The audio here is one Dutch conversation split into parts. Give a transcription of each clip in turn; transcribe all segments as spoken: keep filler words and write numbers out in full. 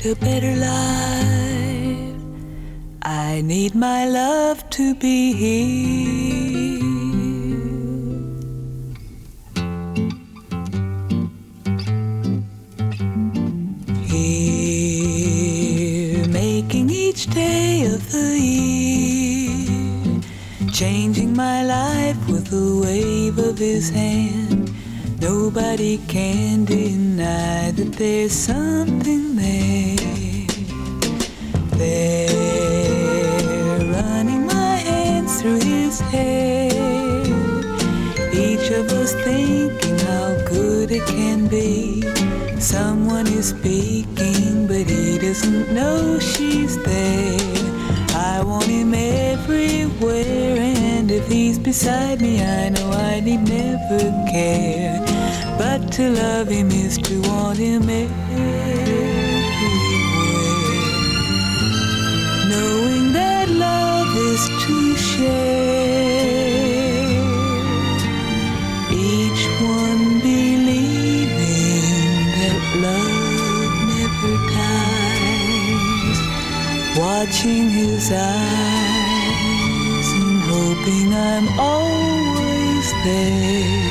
lead a better life, I need my love to be here. Here, making each day of the year, changing my life with a wave of his hand. Nobody can deny that there's something there. There, running my hands through his hair, each of us thinking how good it can be. Someone is speaking, but he doesn't know she's there. I want him everywhere, and if he's beside me, I know I need never care. But to love him is to want him everywhere. Knowing that love is to share, each one believing that love never dies, watching his eyes and hoping I'm always there.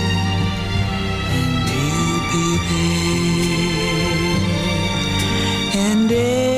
And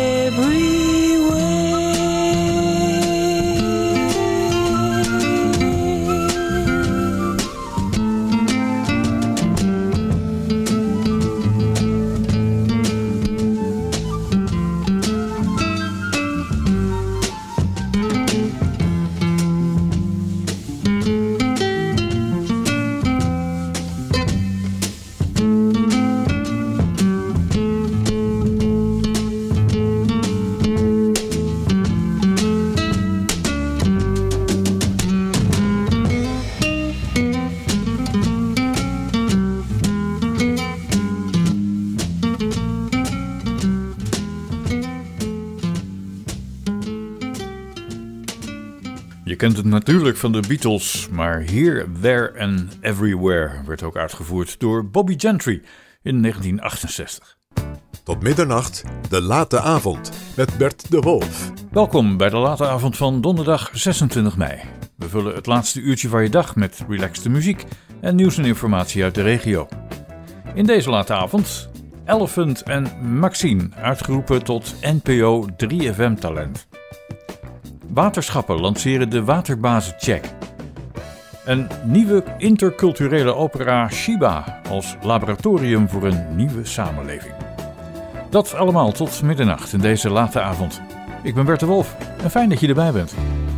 Je kent het natuurlijk van de Beatles, maar Here, There and Everywhere werd ook uitgevoerd door Bobby Gentry in negentien achtenzestig. Tot middernacht, de late avond met Bert de Wolf. Welkom bij de late avond van donderdag zesentwintig mei. We vullen het laatste uurtje van je dag met relaxte muziek en nieuws en informatie uit de regio. In deze late avond Elephant en Maxine, uitgeroepen tot N P O drie F M talent. Waterschappen lanceren de Waterbazen-check. Een nieuwe interculturele opera Shiba als laboratorium voor een nieuwe samenleving. Dat allemaal tot middernacht in deze late avond. Ik ben Bert de Wolf en fijn dat je erbij bent.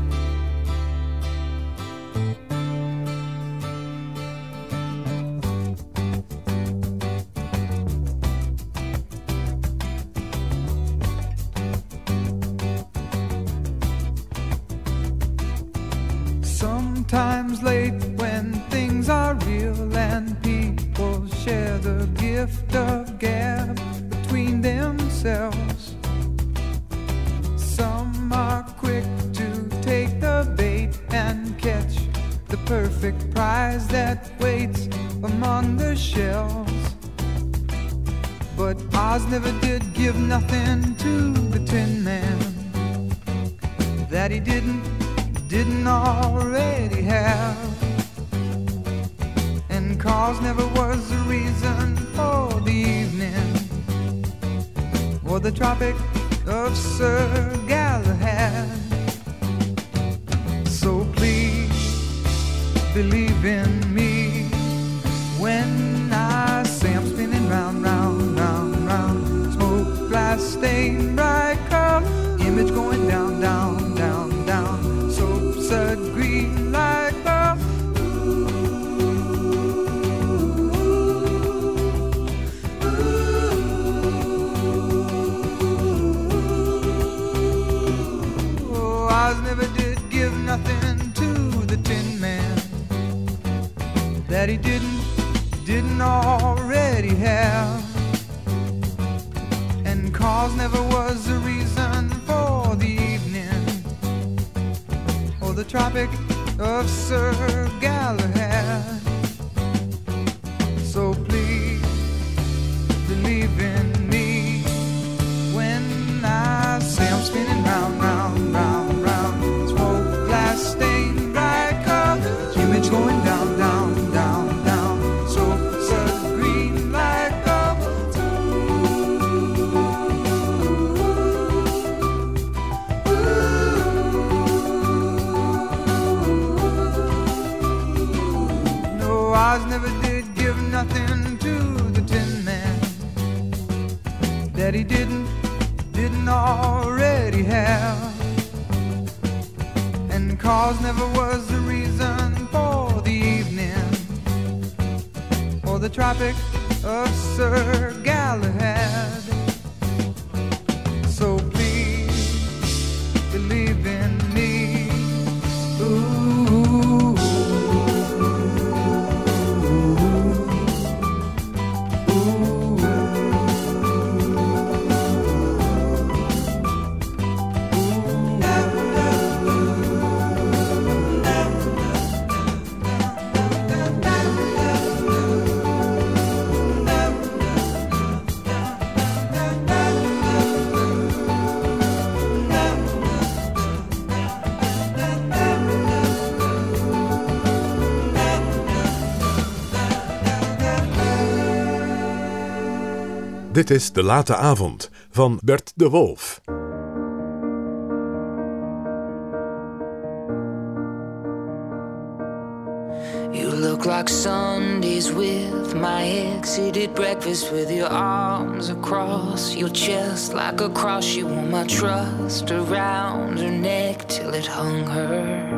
Sometimes late when things are real and people share the gift of gab between themselves. Some are quick to take the bait and catch the perfect prize that waits among the shells. But Oz never did give nothing to the Tin Man that he didn't didn't already have, and cause never was the reason for the evening or the Tropic of Sir Galahad. So please believe in me when I say I'm spinning round, round, round, round. Smoke, glass, stain, bright color, image going down, down, down, down. Soapsuds green like pearl. Oh, Oz never did give nothing to the Tin Man that he didn't, didn't already have, and cause never was the reason for the evening or the Tropic of Sir Galahad. So please believe in me that he didn't, didn't already have. And cause never was the reason for the evening or the Tropic of Sir Galahad. So please believe in me. Ooh, Dit is De Late Avond van Bert de Wolf. You look like Sundays with my ex. You did breakfast with your arms across your chest. Like a cross, you wore my trust around her neck till it hung her.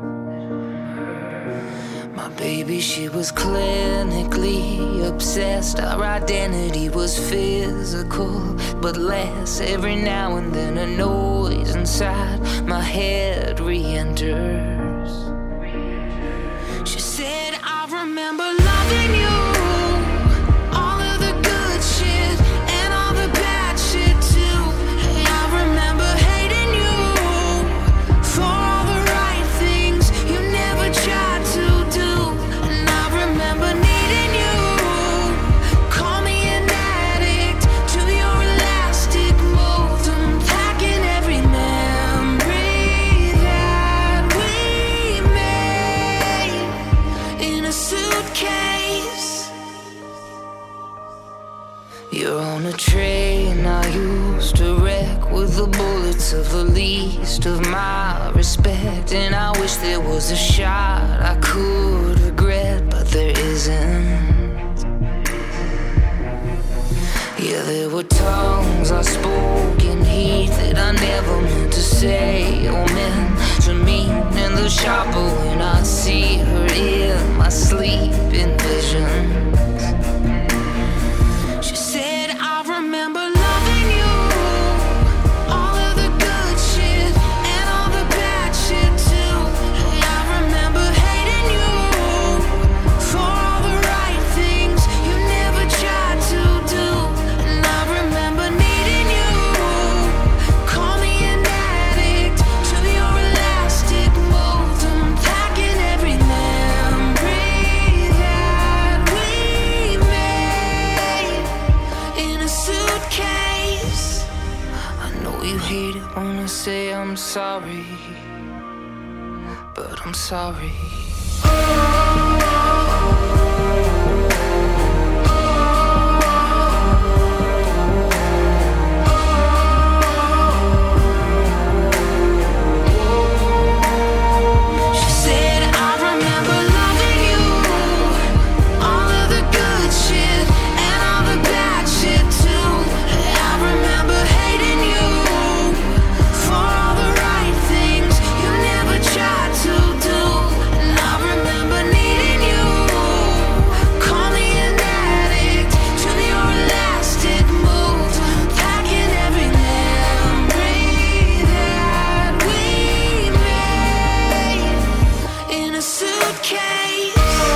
My baby, she was clinically obsessed. Our identity was physical, but less. Every now and then a noise inside my head re-enters. She said, I remember loving you, all of the good shit and all the bad shit too. Hey, I remember hating you for all the right things you never tried to do. And I remember needing you, call me an addict to your elastic mold. I'm packing every memory that we made in a suitcase. You're on a train I used to wreck with the bullets of the least of my respect. And I wish there was a shot I could regret, but there isn't. Yeah, there were tongues I spoke in heat that I never meant to say or meant to mean. And the sharper when I see her in my sleeping visions. She said, I remember loving you, all of the good shit and all the bad shit too. Hey, I remember hating you for all the right things you never tried to do. And I remember needing you, call me an addict to your elastic mold. I'm packing every memory that we made in a suitcase. I know you hate it when I say I'm sorry, but I'm sorry. She said, I remember loving you, all of the good shit and all the bad shit too. I remember hating you for all the right things you never tried to do. And I remember needing you, call me an addict to your elastic mold. Packing every memory that we made in a suitcase.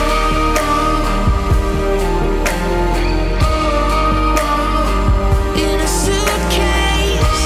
In a suitcase.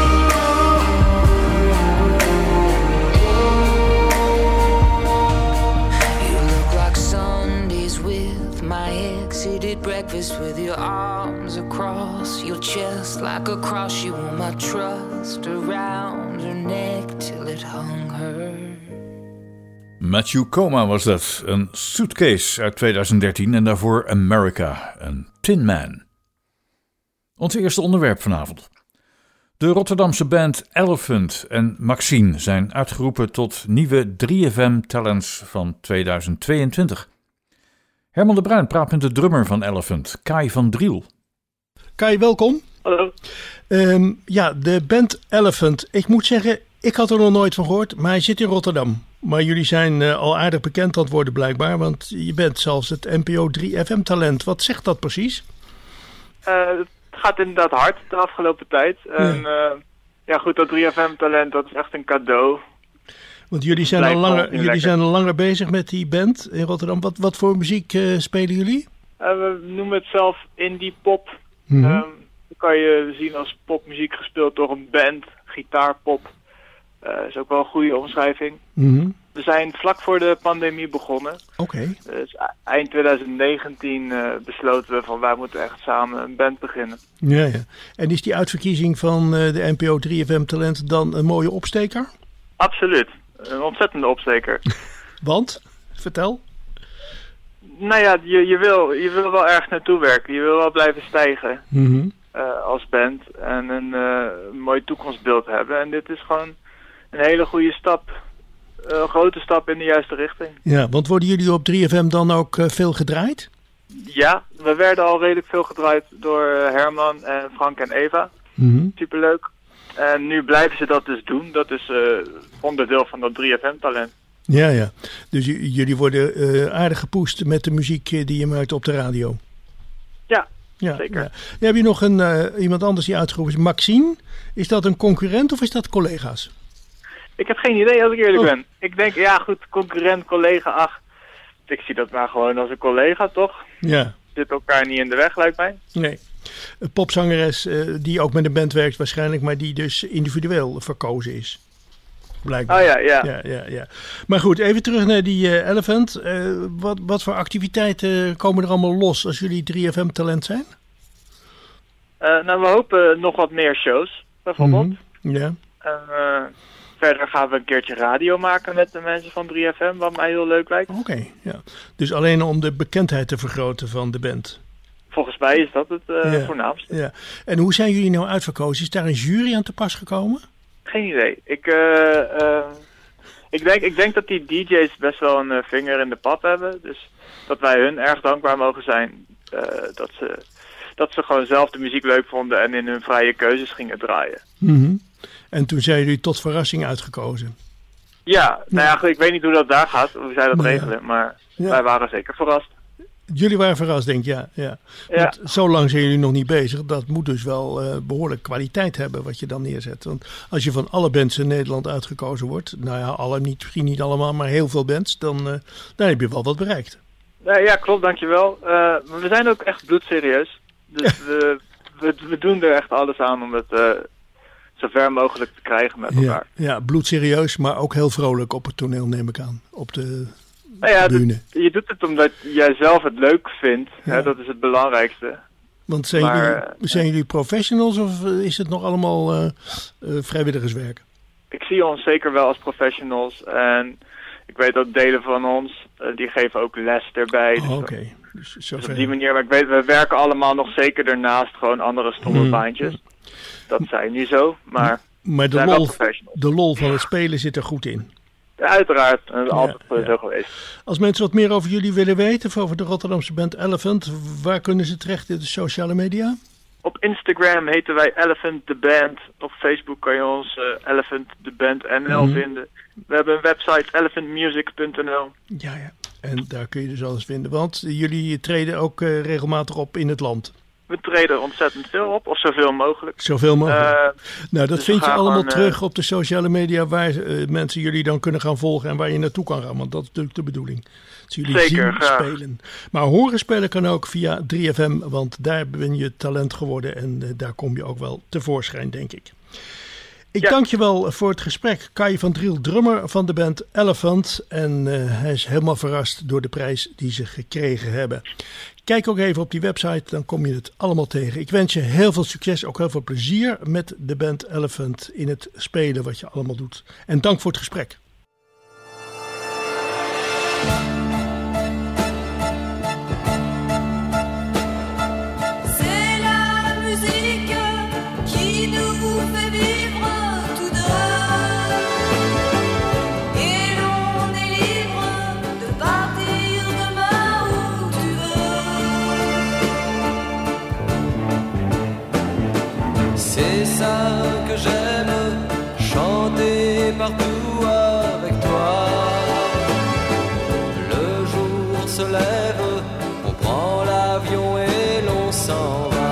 You look like Sundays with my ex. You did breakfast with your arms across your chest. Like a cross, you wore my trust around her neck till it hung her. Matthew Koma was dat, een Suitcase uit twintig dertien en daarvoor America, een Tin Man. Ons eerste onderwerp vanavond. De Rotterdamse band Elephant en Maxine zijn uitgeroepen tot nieuwe drie F M Talents van tweeduizend tweeëntwintig. Herman de Bruin praat met de drummer van Elephant, Kai van Driel. Kai, welkom. Hallo. Um, ja, de band Elephant. Ik moet zeggen, ik had er nog nooit van gehoord, maar hij zit in Rotterdam. Maar jullie zijn uh, al aardig bekend aan het worden blijkbaar, want je bent zelfs het N P O drie F M-talent. Wat zegt dat precies? Uh, het gaat inderdaad hard de afgelopen tijd. Ja. En uh, ja goed, dat drie F M-talent, dat is echt een cadeau. Want jullie zijn, al langer, jullie zijn al langer bezig met die band in Rotterdam. Wat, wat voor muziek uh, spelen jullie? Uh, we noemen het zelf indie pop. Mm-hmm. Um, dat kan je zien als popmuziek gespeeld door een band, gitaarpop. Dat uh, is ook wel een goede omschrijving. Mm-hmm. We zijn vlak voor de pandemie begonnen. Oké. Okay. Dus eind twintig negentien uh, besloten we van wij moeten echt samen een band beginnen. Ja, ja. En is die uitverkiezing van uh, de N P O drie F M-talent dan een mooie opsteker? Absoluut. Een ontzettende opsteker. Want? Vertel. Nou ja, je, je, wil, je wil wel erg naartoe werken. Je wil wel blijven stijgen mm-hmm. uh, als band. En een uh, mooi toekomstbeeld hebben. En dit is gewoon een hele goede stap. Een grote stap in de juiste richting. Ja, want worden jullie op drie F M dan ook uh, veel gedraaid? Ja, we werden al redelijk veel gedraaid door uh, Herman en Frank en Eva. Mm-hmm. Superleuk. En nu blijven ze dat dus doen. Dat is uh, onderdeel van dat drie F M-talent. Ja, ja. Dus j- jullie worden uh, aardig gepusht met de muziek die je maakt op de radio. Ja, ja zeker. Ja. Dan heb je nog een, uh, iemand anders die uitgeroepen is. Maxine. Is dat een concurrent of is dat collega's? Ik heb geen idee als ik eerlijk oh. ben. Ik denk, ja goed, concurrent, collega, ach. Ik zie dat maar gewoon als een collega, toch? Ja. Zit elkaar niet in de weg, lijkt mij. Nee. Een popzangeres uh, die ook met een band werkt waarschijnlijk, maar die dus individueel verkozen is. Blijkbaar. Oh ja, ja. ja, ja, ja. Maar goed, even terug naar die uh, Elephant. Uh, wat, wat voor activiteiten komen er allemaal los als jullie drie F M-talent zijn? Uh, nou, we hopen nog wat meer shows, bijvoorbeeld. Mm-hmm. Ja. En uh, verder gaan we een keertje radio maken met de mensen van drie F M, wat mij heel leuk lijkt. Oké, okay, ja. Dus alleen om de bekendheid te vergroten van de band. Volgens mij is dat het uh, ja. voornaamste. Ja. En hoe zijn jullie nou uitverkozen? Is daar een jury aan te pas gekomen? Geen idee. Ik, uh, uh, ik, denk, ik denk dat die D J's best wel een uh, vinger in de pap hebben. Dus dat wij hun erg dankbaar mogen zijn. Uh, dat, ze, dat ze gewoon zelf de muziek leuk vonden en in hun vrije keuzes gingen draaien. Mm-hmm. En toen zijn jullie tot verrassing uitgekozen? Ja, nou ja, ik weet niet hoe dat daar gaat, hoe zij dat maar regelen. Ja. Maar ja. wij waren zeker verrast. Jullie waren verrast, denk ik, ja. ja. ja. Want zo lang zijn jullie nog niet bezig. Dat moet dus wel uh, behoorlijk kwaliteit hebben wat je dan neerzet. Want als je van alle bands in Nederland uitgekozen wordt, nou ja, alle, niet, misschien niet allemaal, maar heel veel bands, dan, uh, dan heb je wel wat bereikt. Ja, ja klopt, dankjewel. Uh, we zijn ook echt bloedserieus. Dus ja. we, we, we doen er echt alles aan om het uh, zo ver mogelijk te krijgen met elkaar. Ja, ja, bloedserieus, maar ook heel vrolijk op het toneel, neem ik aan. Op de... Nou ja, dat, je doet het omdat jij zelf het leuk vindt. Ja. Hè, dat is het belangrijkste. Want zijn, maar, jullie, zijn ja. jullie professionals of is het nog allemaal uh, uh, vrijwilligerswerk? Ik zie ons zeker wel als professionals. En ik weet dat delen van ons, uh, die geven ook les erbij. Oh, dus Oké. Okay. Dus, dus op die manier, maar ik weet, we werken allemaal nog zeker daarnaast gewoon andere stomme hmm. baantjes. Dat zijn nu zo, maar, maar de, lol, de lol van het spelen zit er goed in. Ja, uiteraard. Dat is altijd ja, ja. zo geweest. Als mensen wat meer over jullie willen weten, of over de Rotterdamse band Elephant, waar kunnen ze terecht in de sociale media? Op Instagram heten wij Elephant The Band. Op Facebook kan je ons uh, Elephant The Band N L mm-hmm. vinden. We hebben een website elephant music punt n l. Ja, ja. En daar kun je dus alles vinden. Want jullie treden ook uh, regelmatig op in het land. We treden ontzettend veel op, of zoveel mogelijk. Zoveel mogelijk. Uh, nou, dat dus vind je allemaal gewoon, terug uh, op de sociale media waar uh, mensen jullie dan kunnen gaan volgen en waar je naartoe kan gaan. Want dat is natuurlijk de bedoeling. Dat jullie zeker, zien graag. spelen. Maar horen spelen kan ook via drie F M, want daar ben je talent geworden en uh, daar kom je ook wel tevoorschijn, denk ik. Ik ja. dank je wel voor het gesprek. Kai van Driel, drummer van de band Elephant. En uh, hij is helemaal verrast door de prijs die ze gekregen hebben. Kijk ook even op die website, dan kom je het allemaal tegen. Ik wens je heel veel succes, ook heel veel plezier met de band Elephant in het spelen wat je allemaal doet. En dank voor het gesprek. C'est ça que j'aime, chanter partout avec toi. Le jour se lève, on prend l'avion et l'on s'en va.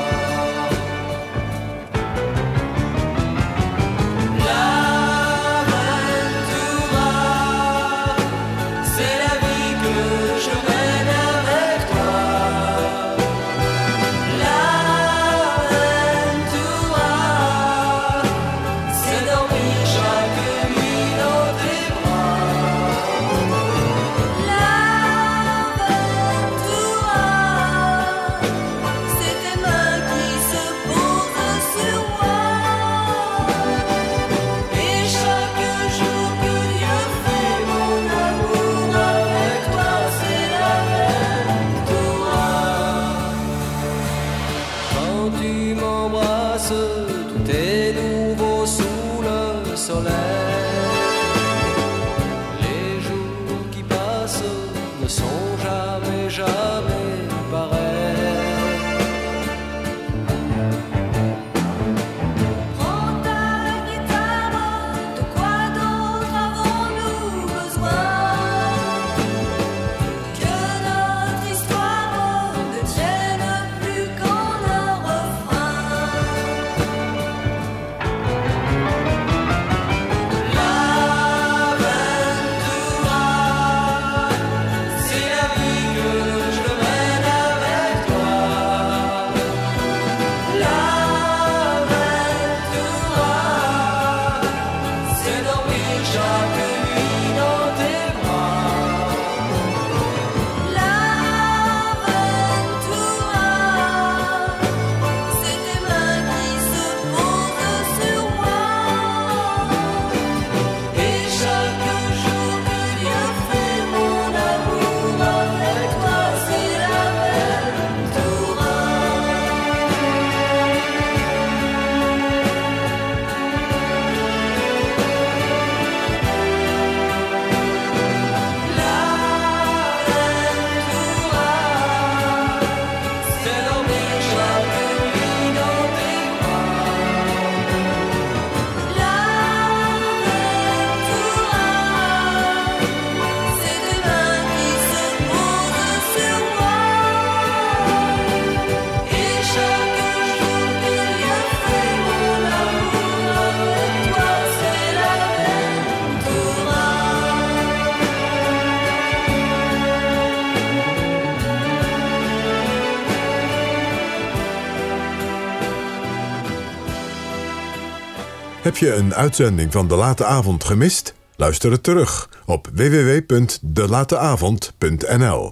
Heb je een uitzending van De Late Avond gemist? Luister het terug op w w w punt de late avond punt n l.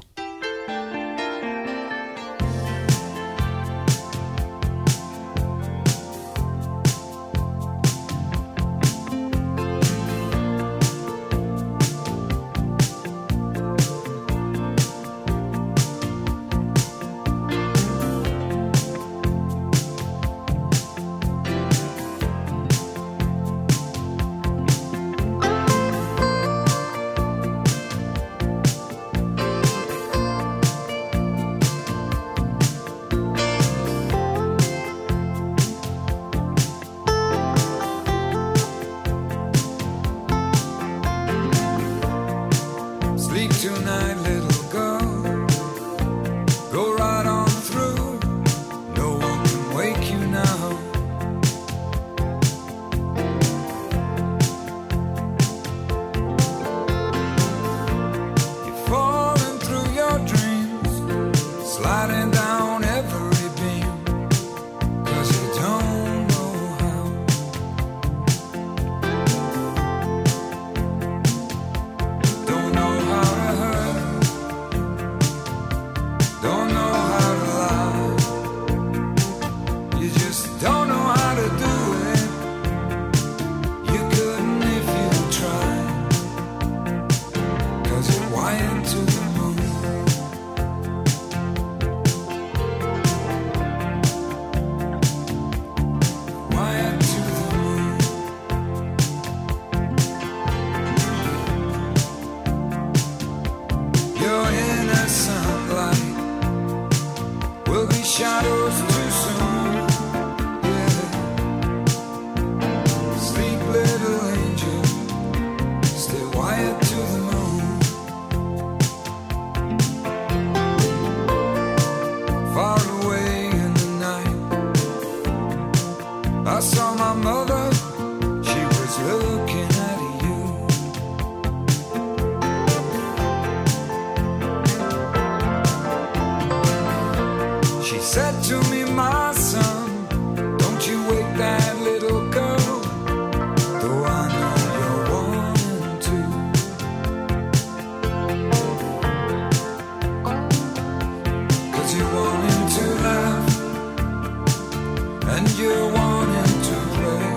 and you're wanting to play.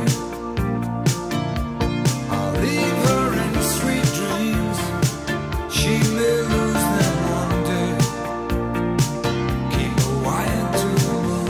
I'll leave her in sweet dreams. She may lose them one day. Keep her wired to the moon.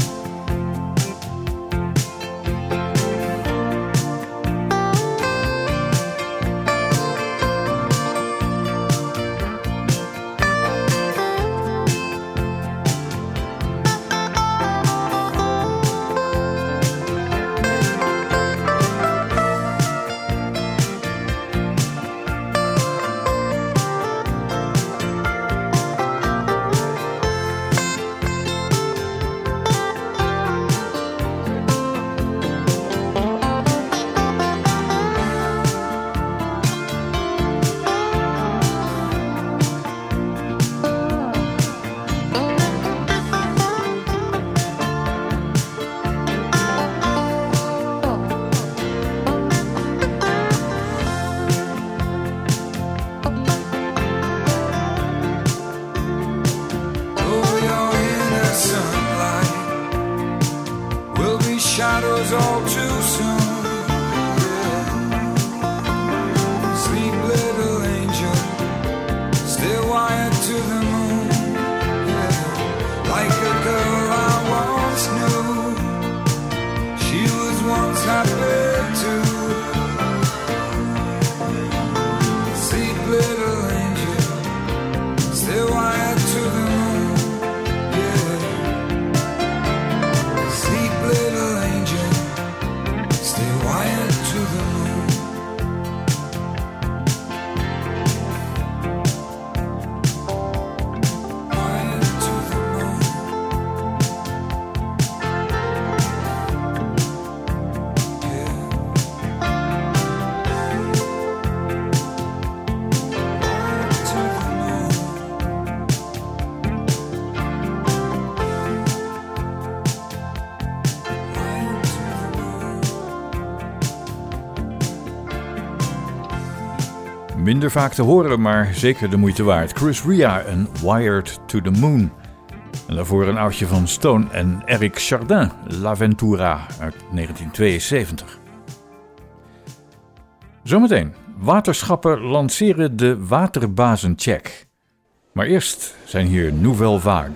Shadows all too soon. Yeah. Sleep, little angel, still wired to the moon. Yeah. Like a girl I once knew, she was once happy too. Sleep, little angel, still wired to the moon. Yeah. Sleep, little angel, stay wired to the moon. Wired to the moon. Yeah. Wired to the moon. Wired to the moon. Minder vaak te horen, maar zeker de moeite waard. Chris Rea en Wired to the Moon. En daarvoor een oudje van Stone en Eric Chardin, L'Aventura uit negentien tweeënzeventig. Zometeen, waterschappen lanceren de waterbazencheck. Maar eerst zijn hier Nouvelle Vague.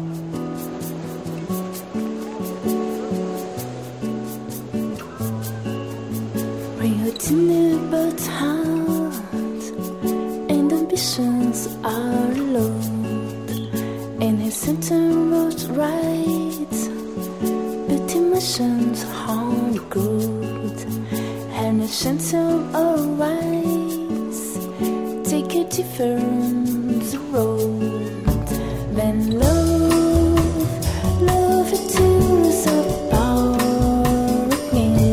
When you're timid but hard and ambitions are low, and his center road right, but emotions aren't good, and his center alright, take a different road. Then love, love it tears apart again.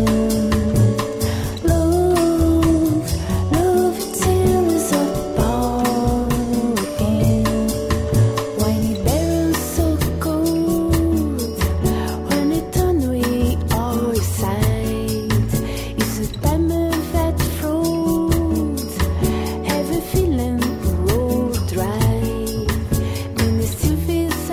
Love, love it tears apart again. When it bears so cold, when it turn away all sight, it's a time of that fruit, every feeling road dry. Then the still feels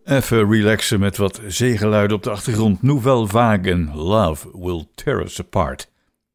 Even relaxen met wat zeegeluiden op de achtergrond. Nouvelle Vague, Love Will Tear Us Apart.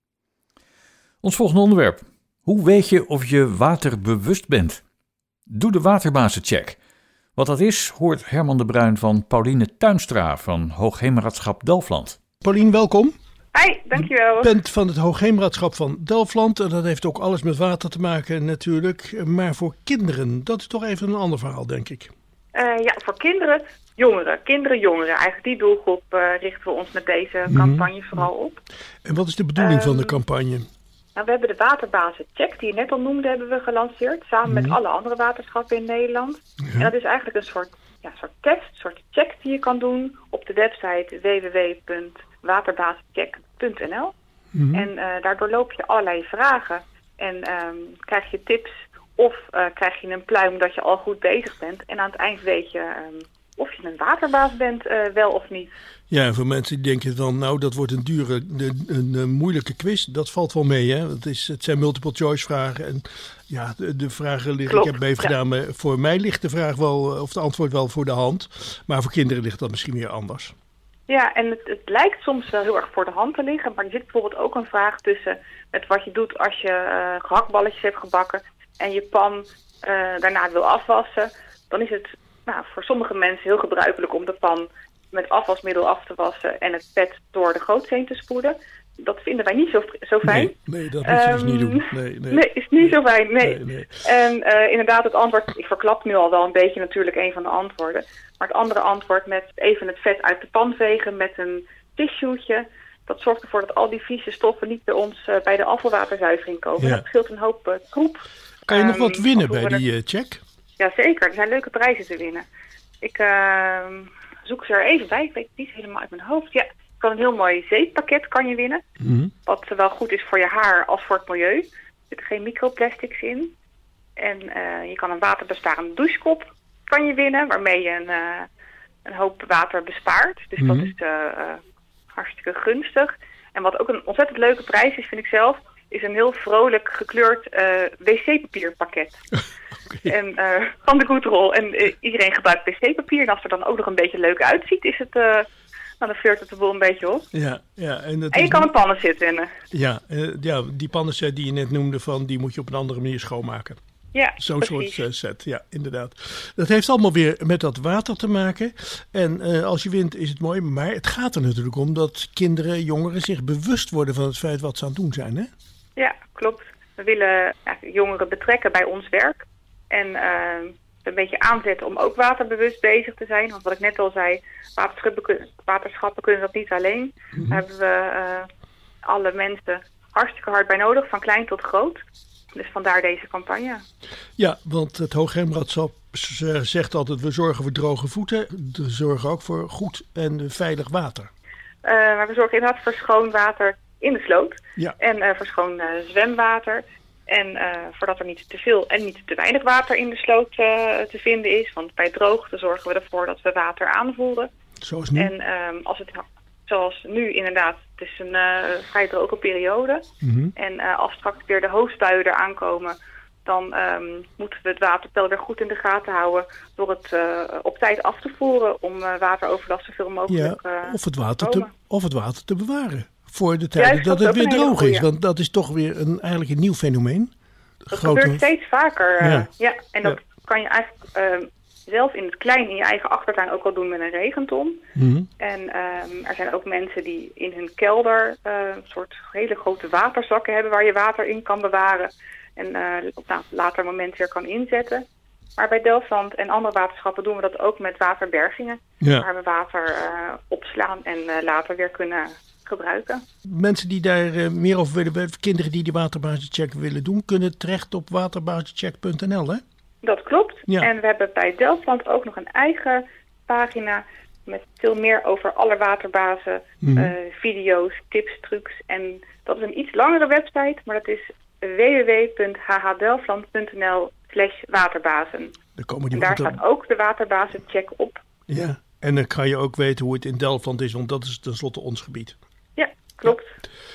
Ons volgende onderwerp. Hoe weet je of je waterbewust bent? Doe de waterbazencheck. Wat dat is, hoort Herman de Bruin van Pauline Tuinstra van Hoogheemraadschap Delfland. Paulien, welkom. Hi, dankjewel. U bent van het Hoogheemraadschap van Delfland. En dat heeft ook alles met water te maken natuurlijk. Maar voor kinderen, dat is toch even een ander verhaal, denk ik. Uh, ja, voor kinderen, jongeren. Kinderen, jongeren. Eigenlijk die doelgroep uh, richten we ons met deze campagne mm-hmm. vooral op. En wat is de bedoeling um, van de campagne? Nou, we hebben de waterbazencheck, die je net al noemde, hebben we gelanceerd. Samen mm-hmm. met alle andere waterschappen in Nederland. Ja. En dat is eigenlijk een soort, ja, soort test, een soort check die je kan doen op de website w w w punt waterbazencheck punt n l. Mm-hmm. En uh, daardoor loop je allerlei vragen en um, krijg je tips of uh, krijg je een pluim dat je al goed bezig bent. En aan het eind weet je um, of je een waterbaas bent, uh, wel of niet. Ja, en voor mensen die denken van, nou, dat wordt een dure, een, een, een moeilijke quiz. Dat valt wel mee, hè? Het, is, het zijn multiple choice vragen. En ja, de, de vragen liggen, Klopt, ik heb het even ja. gedaan, maar voor mij ligt de vraag wel, of het antwoord wel voor de hand. Maar voor kinderen ligt dat misschien weer anders. Ja, en het, het lijkt soms wel heel erg voor de hand te liggen. Maar er zit bijvoorbeeld ook een vraag tussen met wat je doet als je uh, gehaktballetjes hebt gebakken en je pan uh, daarna wil afwassen. Dan is het nou, voor sommige mensen heel gebruikelijk om de pan met afwasmiddel af te wassen en het pet door de goot heen te spoelen. Dat vinden wij niet zo, zo fijn. Nee, nee, dat moet je um, dus niet doen. Nee, nee. nee, is niet zo fijn. Nee. nee, nee. En uh, inderdaad het antwoord, ik verklap nu al wel een beetje natuurlijk een van de antwoorden. Maar het andere antwoord met even het vet uit de pan vegen met een tissue'tje. Dat zorgt ervoor dat al die vieze stoffen niet bij ons uh, bij de afvalwaterzuivering komen. Ja. Dat scheelt een hoop uh, troep. Kan je um, nog wat winnen bij die uh, check? Jazeker, er zijn leuke prijzen te winnen. Ik uh, zoek ze er even bij, ik weet het niet helemaal uit mijn hoofd. Ja, je kan een heel mooi zeeppakket kan je winnen. Mm-hmm. Wat wel goed is voor je haar als voor het milieu. Er zitten geen microplastics in. En uh, je kan een waterbesparende douchekop kan je winnen, waarmee je een, uh, een hoop water bespaart. Dus mm-hmm. dat is uh, uh, hartstikke gunstig. En wat ook een ontzettend leuke prijs is, vind ik zelf, is een heel vrolijk gekleurd uh, wc-papierpakket. Okay. En uh, van de Goodroll. En uh, iedereen gebruikt wc-papier. En als er dan ook nog een beetje leuk uitziet, is het, uh, nou, dan flirt het de boel een beetje op. Ja, ja, en, dat en je is... kan een pannenset winnen. Ja, uh, ja, die pannenset die je net noemde, van, die moet je op een andere manier schoonmaken. Ja, Zo'n soort uh, set, ja, inderdaad. Dat heeft allemaal weer met dat water te maken. En uh, als je wint is het mooi, maar het gaat er natuurlijk om dat kinderen, jongeren zich bewust worden van het feit wat ze aan het doen zijn, hè? Ja, klopt. We willen ja, jongeren betrekken bij ons werk. En uh, een beetje aanzetten om ook waterbewust bezig te zijn. Want wat ik net al zei, waterschappen, waterschappen kunnen dat niet alleen. Mm-hmm. Daar hebben we uh, alle mensen hartstikke hard bij nodig, van klein tot groot. Dus vandaar deze campagne. Ja, want het Hoogheemraadschap zegt altijd, we zorgen voor droge voeten. We zorgen ook voor goed en veilig water. Uh, maar we zorgen inderdaad voor schoon water in de sloot. Ja. En uh, voor schoon uh, zwemwater. En uh, voordat er niet te veel en niet te weinig water in de sloot uh, te vinden is. Want bij droogte zorgen we ervoor dat we water aanvoeren. Zoals nu? En um, als het, zoals nu inderdaad, het is een uh, vrij droge periode. Mm-hmm. En uh, als straks weer de hoofdbuien eraan komen, dan um, moeten we het waterpeil weer goed in de gaten houden door het uh, op tijd af te voeren om uh, wateroverlast zoveel mogelijk ja, uh, of het water te, of het water te bewaren. Voor de tijd ja, dat, dat het weer droog is. Want dat is toch weer een, eigenlijk een nieuw fenomeen. Dat Grote... gebeurt steeds vaker. Uh, ja. ja, en dat ja. kan je eigenlijk uh, zelf in het klein in je eigen achtertuin ook al doen met een regenton. Mm-hmm. En um, er zijn ook mensen die in hun kelder uh, een soort hele grote waterzakken hebben waar je water in kan bewaren. En uh, op een later moment weer kan inzetten. Maar bij Delfland en andere waterschappen doen we dat ook met waterbergingen. Ja. Waar we water uh, opslaan en uh, later weer kunnen gebruiken. Mensen die daar uh, meer over willen weten, kinderen die die waterbazencheck willen doen, kunnen terecht op waterbazencheck punt n l, hè? Dat klopt. Ja. En we hebben bij Delfland ook nog een eigen pagina met veel meer over alle waterbazen, mm-hmm. uh, video's, tips, trucs. En dat is een iets langere website, maar dat is w w w punt h h delfland punt n l slash waterbazen. Daar komen die en daar staat ook de waterbazencheck op. Ja, en dan kan je ook weten hoe het in Delfland is, want dat is tenslotte ons gebied. Ja, klopt.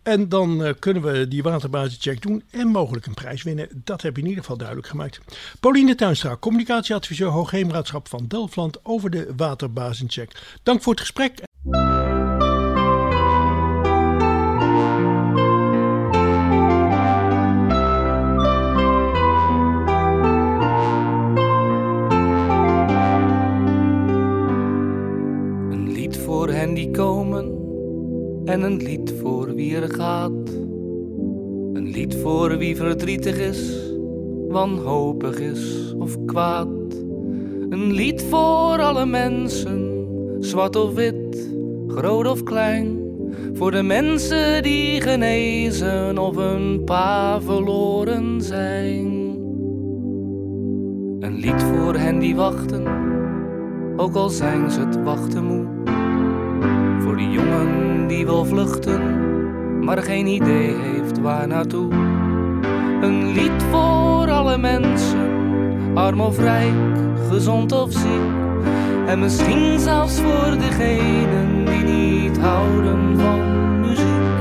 En dan uh, kunnen we die waterbasischeck doen en mogelijk een prijs winnen. Dat heb je in ieder geval duidelijk gemaakt. Pauline Tuinstra, communicatieadviseur Hoogheemraadschap van Delfland over de waterbasischeck. Dank voor het gesprek. Een lied voor hen die komen en een lied voor wie er gaat. Een lied voor wie verdrietig is, wanhopig is of kwaad. Een lied voor alle mensen, zwart of wit, groot of klein. Voor de mensen die genezen of een paar verloren zijn. Een lied voor hen die wachten, ook al zijn ze het wachten moe. Voor die jongen die wil vluchten, maar geen idee heeft waar naartoe. Een lied voor alle mensen, arm of rijk, gezond of ziek. En misschien zelfs voor degenen die niet houden van muziek.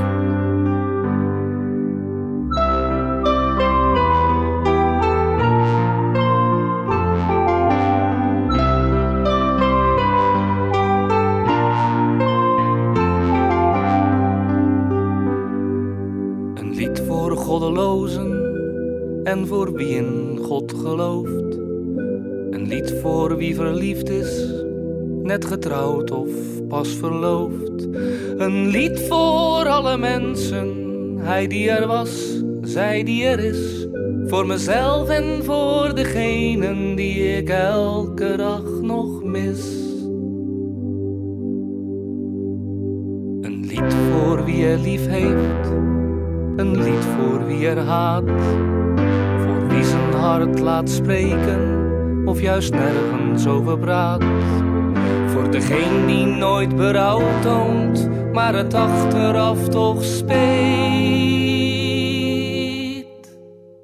Goddelozen en voor wie in God gelooft. Een lied voor wie verliefd is, net getrouwd of pas verloofd. Een lied voor alle mensen, hij die er was, zij die er is. Voor mezelf en voor degenen die ik elke dag nog mis. Een lied voor wie er lief heeft, een lied voor wie er haat, voor wie zijn hart laat spreken of juist nergens over praat. Voor degene die nooit berouw toont, maar het achteraf toch speet.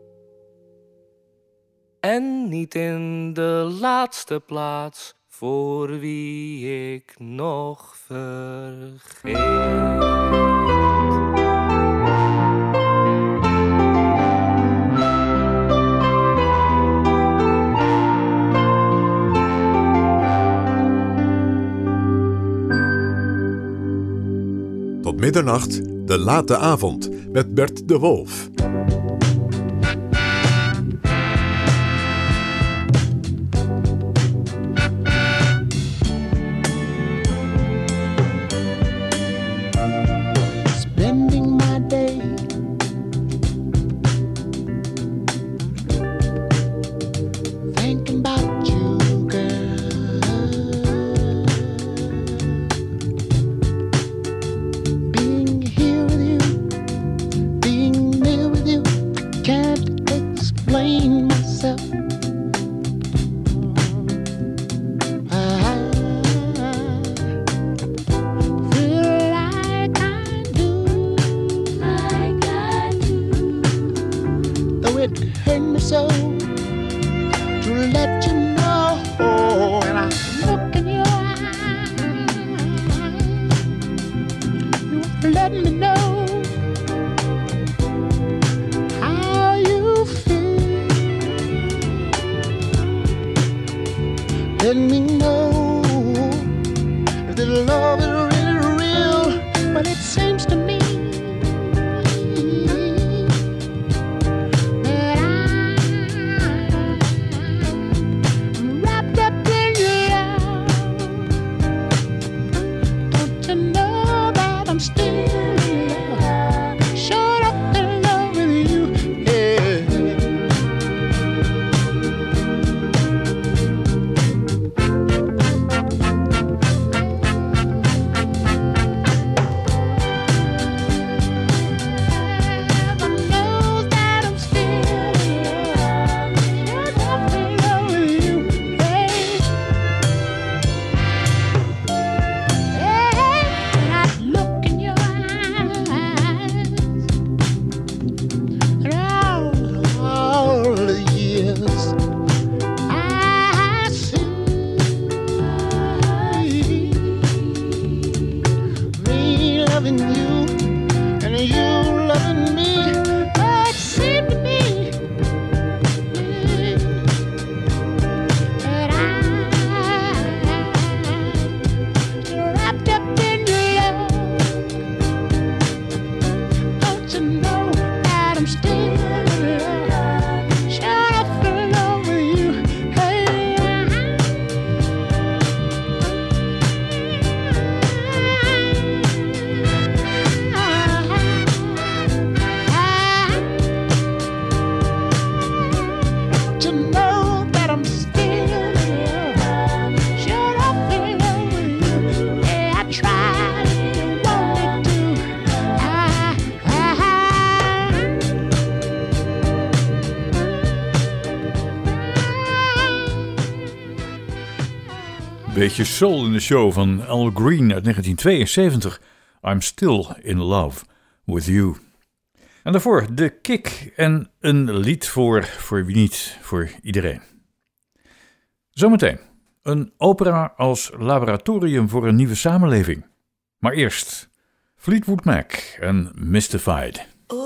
En niet in de laatste plaats voor wie ik nog vergeet. Tot middernacht, de late avond, met Bert de Wolf. Spending my day thinking about you, girl. Being here with you, being near with you, can't explain myself. I feel like I do, like I do. Though it hurt me so to let you know, and I look in your eyes, you let me know how you feel. Let me know if the love is really real. But it seems to me that I Beetje soul in de show van Al Green uit negentien tweeënzeventig. I'm Still in Love with You. En daarvoor de Kick en een lied voor, voor wie niet, voor iedereen. Zometeen een opera als laboratorium voor een nieuwe samenleving. Maar eerst Fleetwood Mac en Mystified.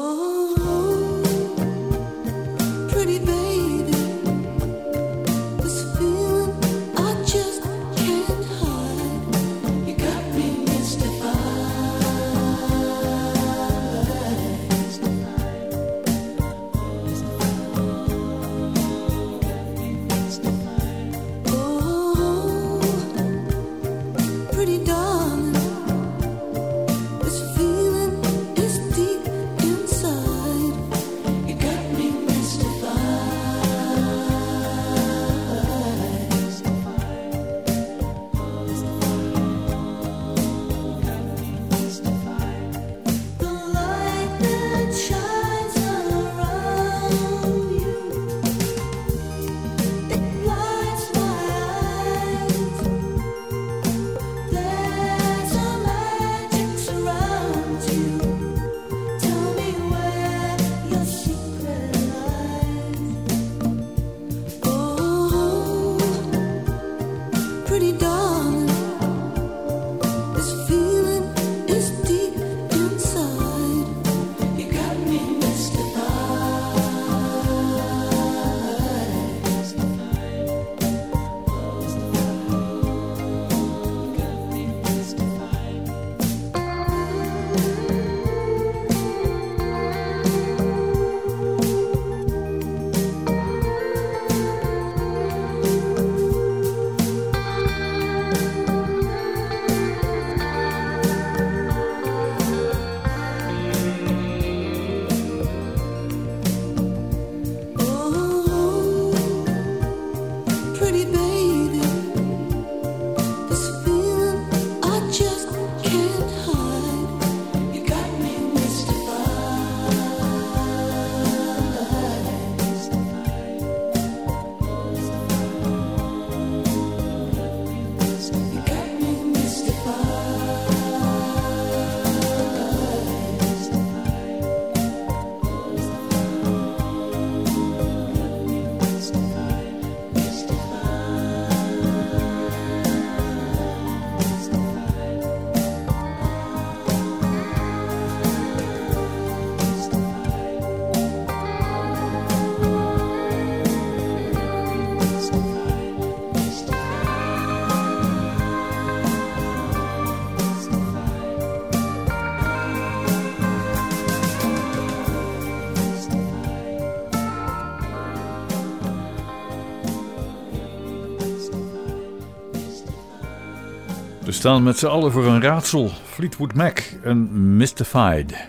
We staan met z'n allen voor een raadsel. Fleetwood Mac en Mystified.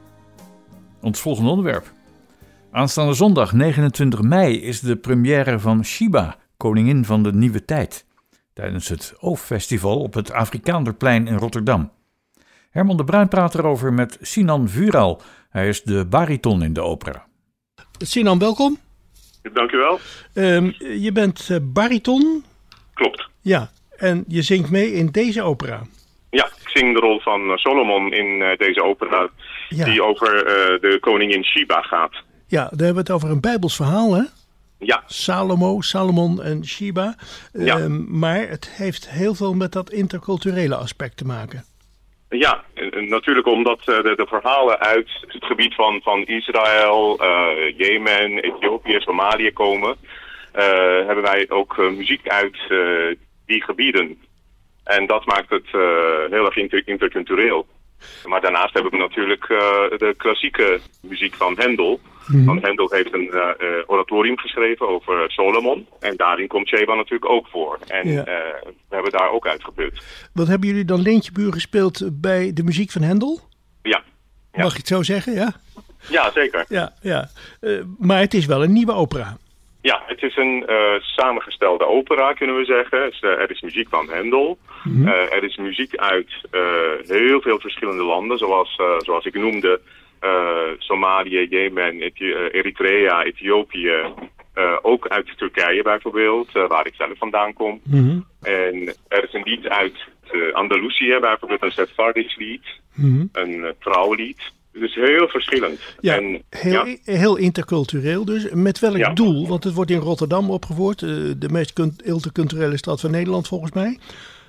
Ons volgende onderwerp. Aanstaande zondag negenentwintig mei is de première van Sheba, koningin van de nieuwe tijd, tijdens het O-festival op het Afrikaanderplein in Rotterdam. Herman de Bruin praat erover met Sinan Vural. Hij is de bariton in de opera. Sinan, welkom. Dank u wel. Um, je bent uh, bariton. Klopt. Ja, en je zingt mee in deze opera. Ja, ik zing de rol van uh, Solomon in uh, deze opera, ja. die over uh, de koningin Sheba gaat. Ja, daar hebben we het over een Bijbels verhaal, hè? Ja. Salomo, Salomon en Sheba. Ja. Um, maar het heeft heel veel met dat interculturele aspect te maken. Ja, natuurlijk omdat uh, de, de verhalen uit het gebied van, van Israël, uh, Jemen, Ethiopië, Somalië komen, uh, hebben wij ook uh, muziek uit uh, die gebieden. En dat maakt het uh, heel erg inter- intercultureel. Maar daarnaast hebben we natuurlijk uh, de klassieke muziek van Hendel. Mm-hmm. Want Hendel heeft een uh, uh, oratorium geschreven over Solomon. En daarin komt Sheba natuurlijk ook voor. En ja. uh, we hebben daar ook uitgeput. Wat hebben jullie dan Leentjebuur gespeeld bij de muziek van Hendel? Ja. ja. Mag je het zo zeggen, ja? Ja, zeker. Ja, ja. Uh, maar het is wel een nieuwe opera. Ja, het is een uh, samengestelde opera, kunnen we zeggen. Dus, uh, er is muziek van Hendel. Mm-hmm. Uh, er is muziek uit uh, heel veel verschillende landen, zoals, uh, zoals ik noemde. Uh, Somalië, Jemen, Ethi- uh, Eritrea, Ethiopië, Uh, ook uit Turkije bijvoorbeeld, uh, waar ik zelf vandaan kom. Mm-hmm. En er is een lied uit uh, Andalusië bijvoorbeeld, een Sephardisch lied, Mm-hmm. een uh, trouwlied. Dus heel verschillend. Ja, en, heel, ja. heel intercultureel dus. Met welk Ja. doel? Want het wordt in Rotterdam opgevoerd. Uh, de meest kun- interculturele stad van Nederland volgens mij.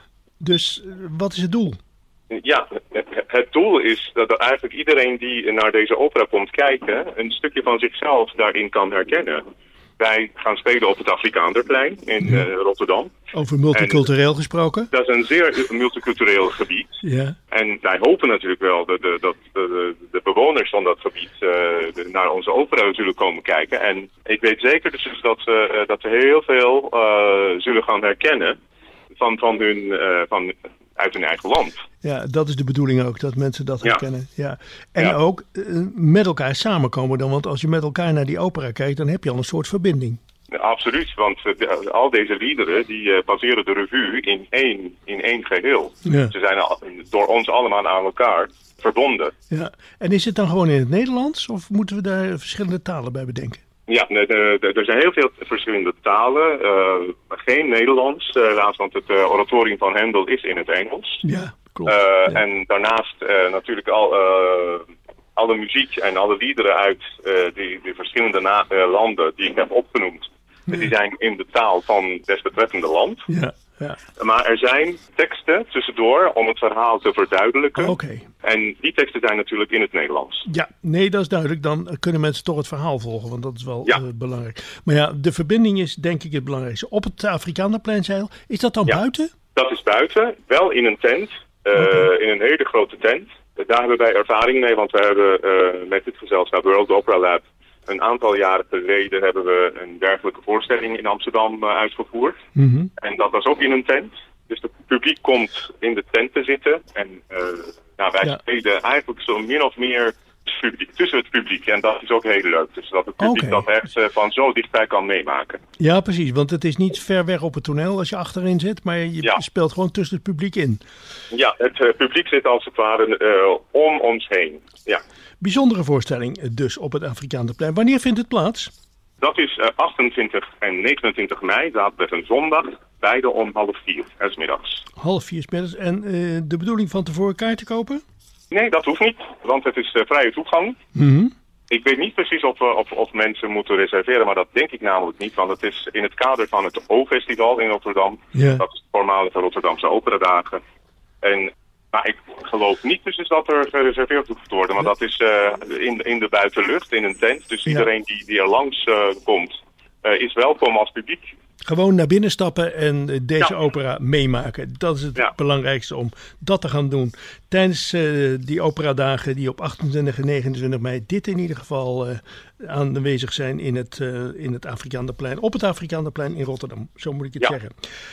Dus uh, wat is het doel? Ja, het doel is dat er eigenlijk iedereen die naar deze opera komt kijken, een stukje van zichzelf daarin kan herkennen. Wij gaan spelen op het Afrikaanderplein in uh, Rotterdam. Over multicultureel en, gesproken? Dat is een zeer multicultureel gebied. Ja. En wij hopen natuurlijk wel dat de, de, de, de bewoners van dat gebied uh, de, naar onze opera zullen komen kijken. En ik weet zeker dus dat ze, uh, dat ze heel veel uh, zullen gaan herkennen van, van hun, uh, van, uit hun eigen land. Ja, dat is de bedoeling ook, dat mensen dat Ja. herkennen. Ja. En Ja. ook uh, met elkaar samenkomen dan. Want als je met elkaar naar die opera kijkt, dan heb je al een soort verbinding. Ja, absoluut, want uh, de, al deze liederen die uh, passeren de revue in één, in één geheel. Ja. Ze zijn al, door ons allemaal aan elkaar verbonden. Ja. En is het dan gewoon in het Nederlands of moeten we daar verschillende talen bij bedenken? Ja, de, de, de, er zijn heel veel verschillende talen. Uh, geen Nederlands, uh, helaas, want het uh, oratorium van Hendel is in het Engels. Ja, klopt. Uh, ja. En daarnaast uh, natuurlijk al, uh, alle muziek en alle liederen uit uh, die, die verschillende na- uh, landen die ik heb opgenoemd. Ja. Die zijn in de taal van desbetreffende land. Ja, ja. Maar er zijn teksten tussendoor om het verhaal te verduidelijken. Oké. Okay. En die teksten zijn natuurlijk in het Nederlands. Ja, nee, dat is duidelijk. Dan kunnen mensen toch het verhaal volgen, want dat is wel ja. uh, belangrijk. Maar ja, de verbinding is denk ik het belangrijkste. Op het Afrikanerpleinzeil, is dat dan ja. buiten? Dat is buiten, wel in een tent, uh, okay. in een hele grote tent. Daar hebben wij ervaring mee, want we hebben uh, met dit gezelschap World Opera Lab een aantal jaren geleden hebben we een dergelijke voorstelling in Amsterdam uh, uitgevoerd. Mm-hmm. En dat was ook in een tent. Dus het publiek komt in de tent te zitten. En uh, nou, wij ja. spelen eigenlijk zo min of meer publiek, tussen het publiek. En dat is ook heel leuk. Dus dat het publiek okay. dat echt uh, van zo dichtbij kan meemaken. Ja, precies. Want het is niet ver weg op het toneel als je achterin zit. Maar je ja. speelt gewoon tussen het publiek in. Ja, het uh, publiek zit als het ware uh, om ons heen. Ja. Bijzondere voorstelling dus op het Afrikaanderplein. Wanneer vindt het plaats? Dat is uh, achtentwintig en negenentwintig mei. Dat werd een zondag. Beide om half vier, s middags. Half vier 's middags. En uh, de bedoeling van tevoren kaarten kopen? Nee, dat hoeft niet. Want het is uh, vrije toegang. Mm-hmm. Ik weet niet precies of, uh, of, of mensen moeten reserveren. Maar dat denk ik namelijk niet. Want het is in het kader van het O-festival in Rotterdam. Yeah. Dat is de voormalige Rotterdamse Operadagen. En... Maar ik geloof niet dus dat er gereserveerd hoeft te worden. Maar dat is uh, in, in de buitenlucht, in een tent. Dus iedereen die, die er langs uh, komt, uh, is welkom als publiek. Gewoon naar binnen stappen en deze ja. opera meemaken. Dat is het ja. belangrijkste om dat te gaan doen. Tijdens uh, die operadagen die op achtentwintig en negenentwintig mei... dit in ieder geval uh, aanwezig zijn in het, uh, in het Afrikaanderplein. Op het Afrikaanderplein in Rotterdam. Zo moet ik het ja. zeggen.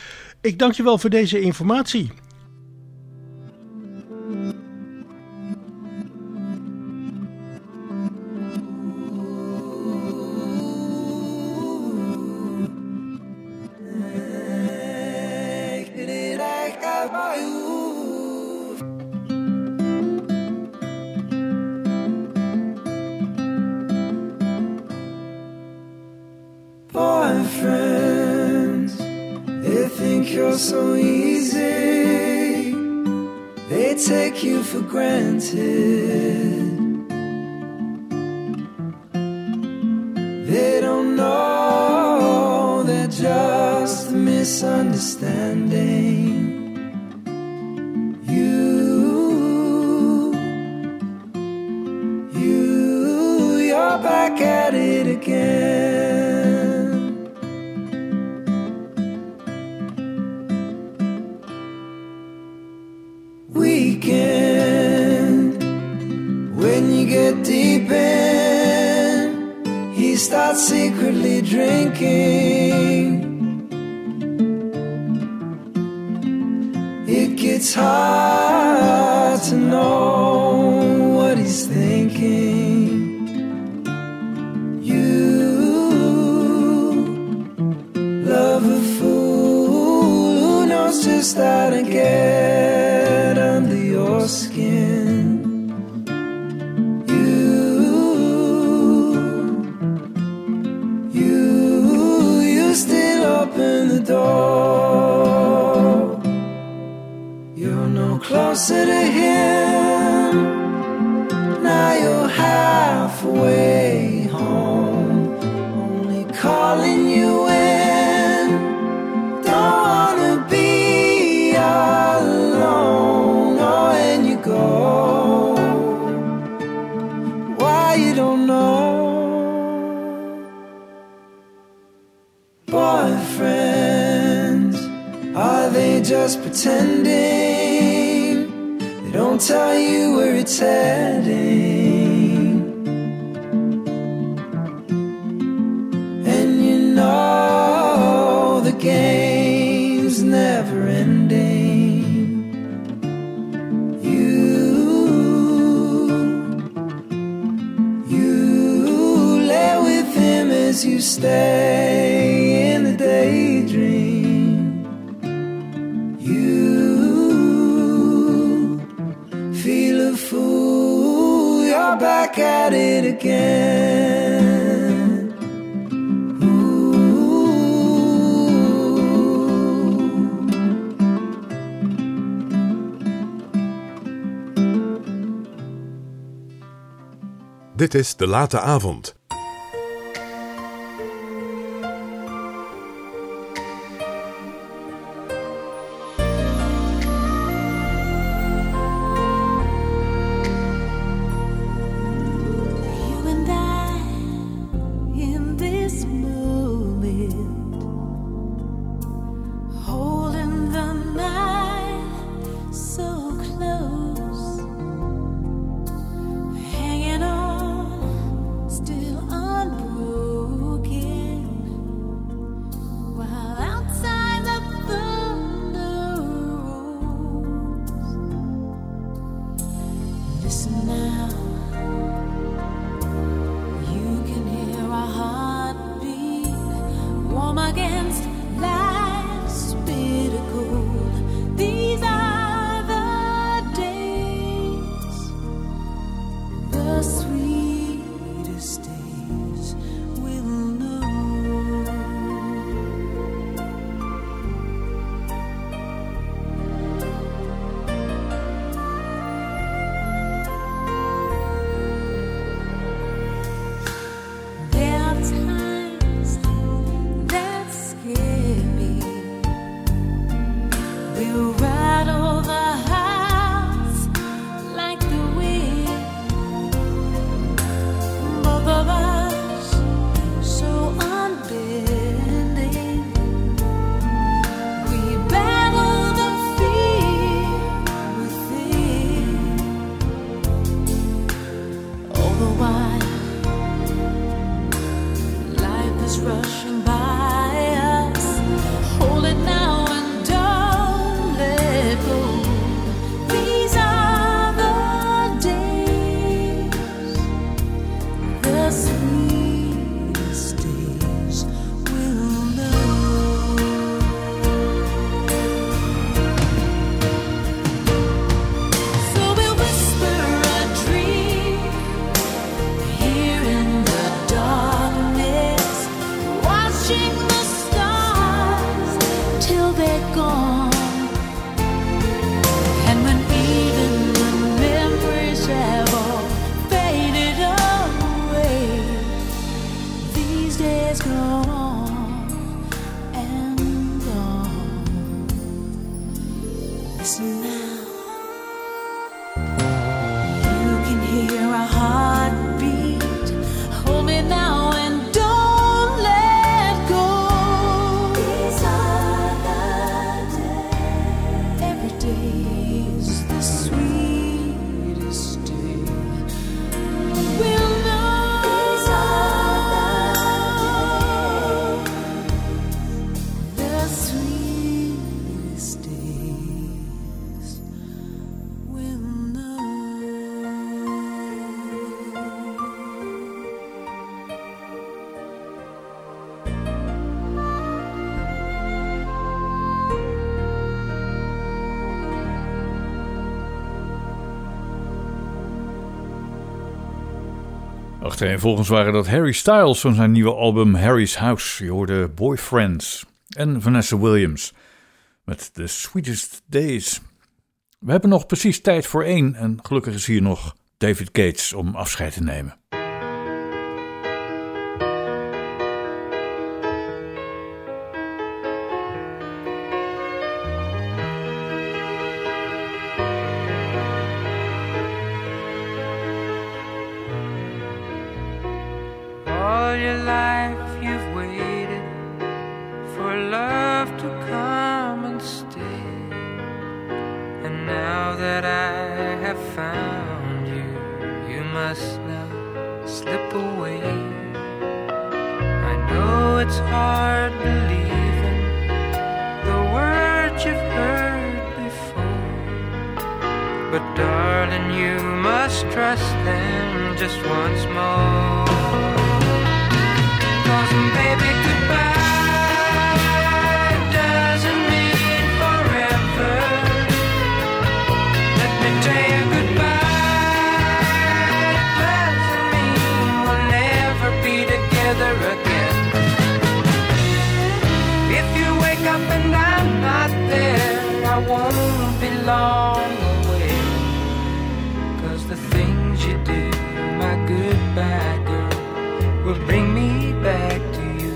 Ik dank je wel voor deze informatie. Boyfriends, they think you're so easy. They take you for granted. They don't know they're just a misunderstanding. You, you, you're back at it again. Weekend, when you get deep in, he starts secretly drinking. It gets hard to know what he's thinking. You love a fool who knows just how to get under your skin. You, you door. You're no closer to him. Now you're halfway home, only calling you in. Don't wanna be alone. Oh, and you go. Why you don't know? Boyfriends, are they just pretending? They don't tell you where it's heading. And you know the game's never ending. You, you lay with him as you stay in the daydream. You feel a fool, you're back at it again. Ooh. Dit is De Late Avond. Achtereenvolgens waren dat Harry Styles van zijn nieuwe album Harry's House. Je hoorde Boyfriends. En Vanessa Williams met The Sweetest Days. We hebben nog precies tijd voor één en gelukkig is hier nog David Gates om afscheid te nemen. All your life you've waited for love to come and stay. And now that I have found you, you must now slip away. I know it's hard believing the words you've heard before, but darling, you must trust them just once more. 'Cause baby, goodbye doesn't mean forever. Let me tell you, goodbye doesn't mean we'll never be together again. If you wake up and I'm not there, I won't be long away. 'Cause the things you do, my goodbye girl, will bring me back to you.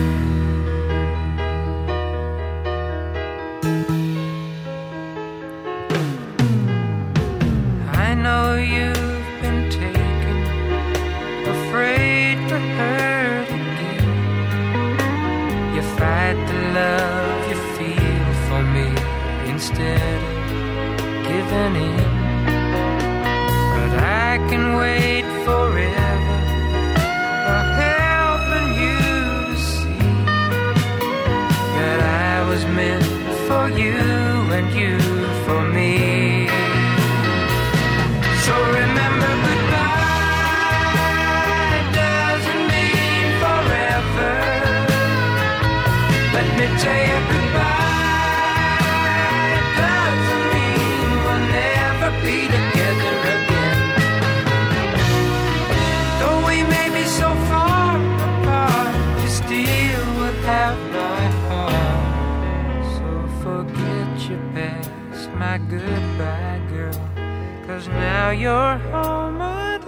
I know you've been taken, afraid to hurt again. You fight the love you feel for me instead of giving in. But I can wait forever, for helping you to see that I was meant for you and you for me. So remember, goodbye doesn't mean forever. Let me tell you, goodbye doesn't mean we'll never be together again. Though we may be so far apart, you still would have my heart. So forget your past, my goodbye girl, 'cause now you're home at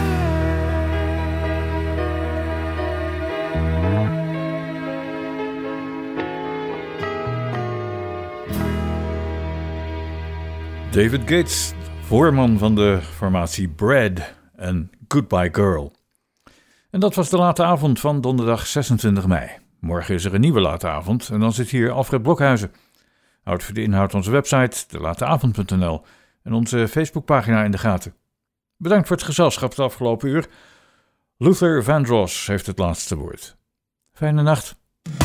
David Gates, voorman van de formatie Brad en Goodbye Girl. En dat was de late avond van donderdag zesentwintig mei. Morgen is er een nieuwe late avond en dan zit hier Alfred Blokhuizen. Houd voor de inhoud onze website, de lateavond punt n l en onze Facebookpagina in de gaten. Bedankt voor het gezelschap het afgelopen uur. Luther Vandross heeft het laatste woord. Fijne nacht.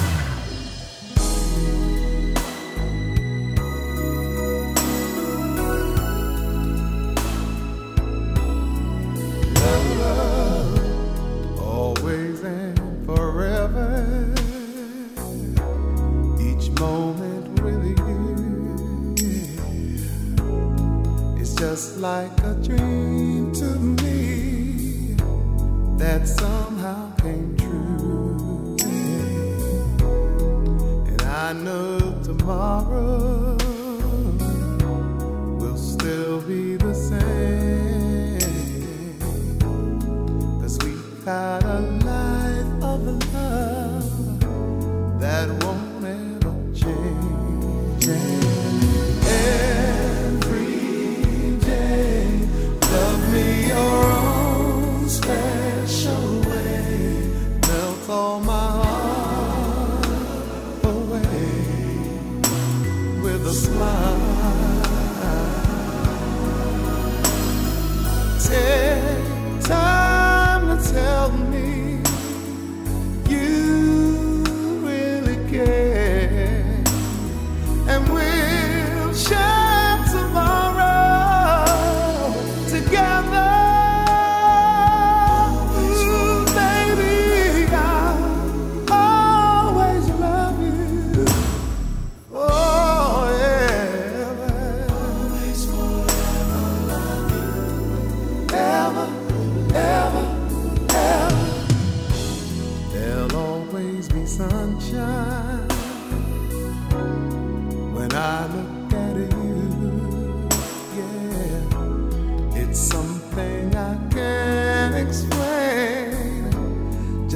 Always and forever, each moment with you is just like a dream to me that somehow came true. And I know tomorrow will still be the same, 'cause we've got a life of love that won't ever change. Every day, love me your own special way, melt all my heart away with a smile. Take time to tell me you really care.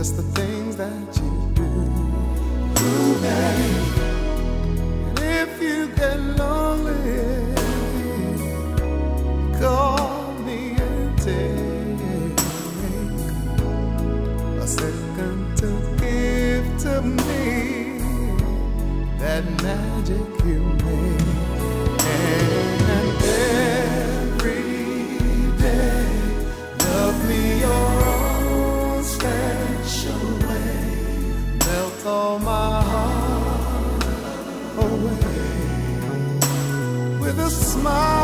just the things that you do. Ooh, babe. And if you get lonely, call me and take a second to give to me that magic you made. And every day, love me your own special way. Melt all my heart away with a smile.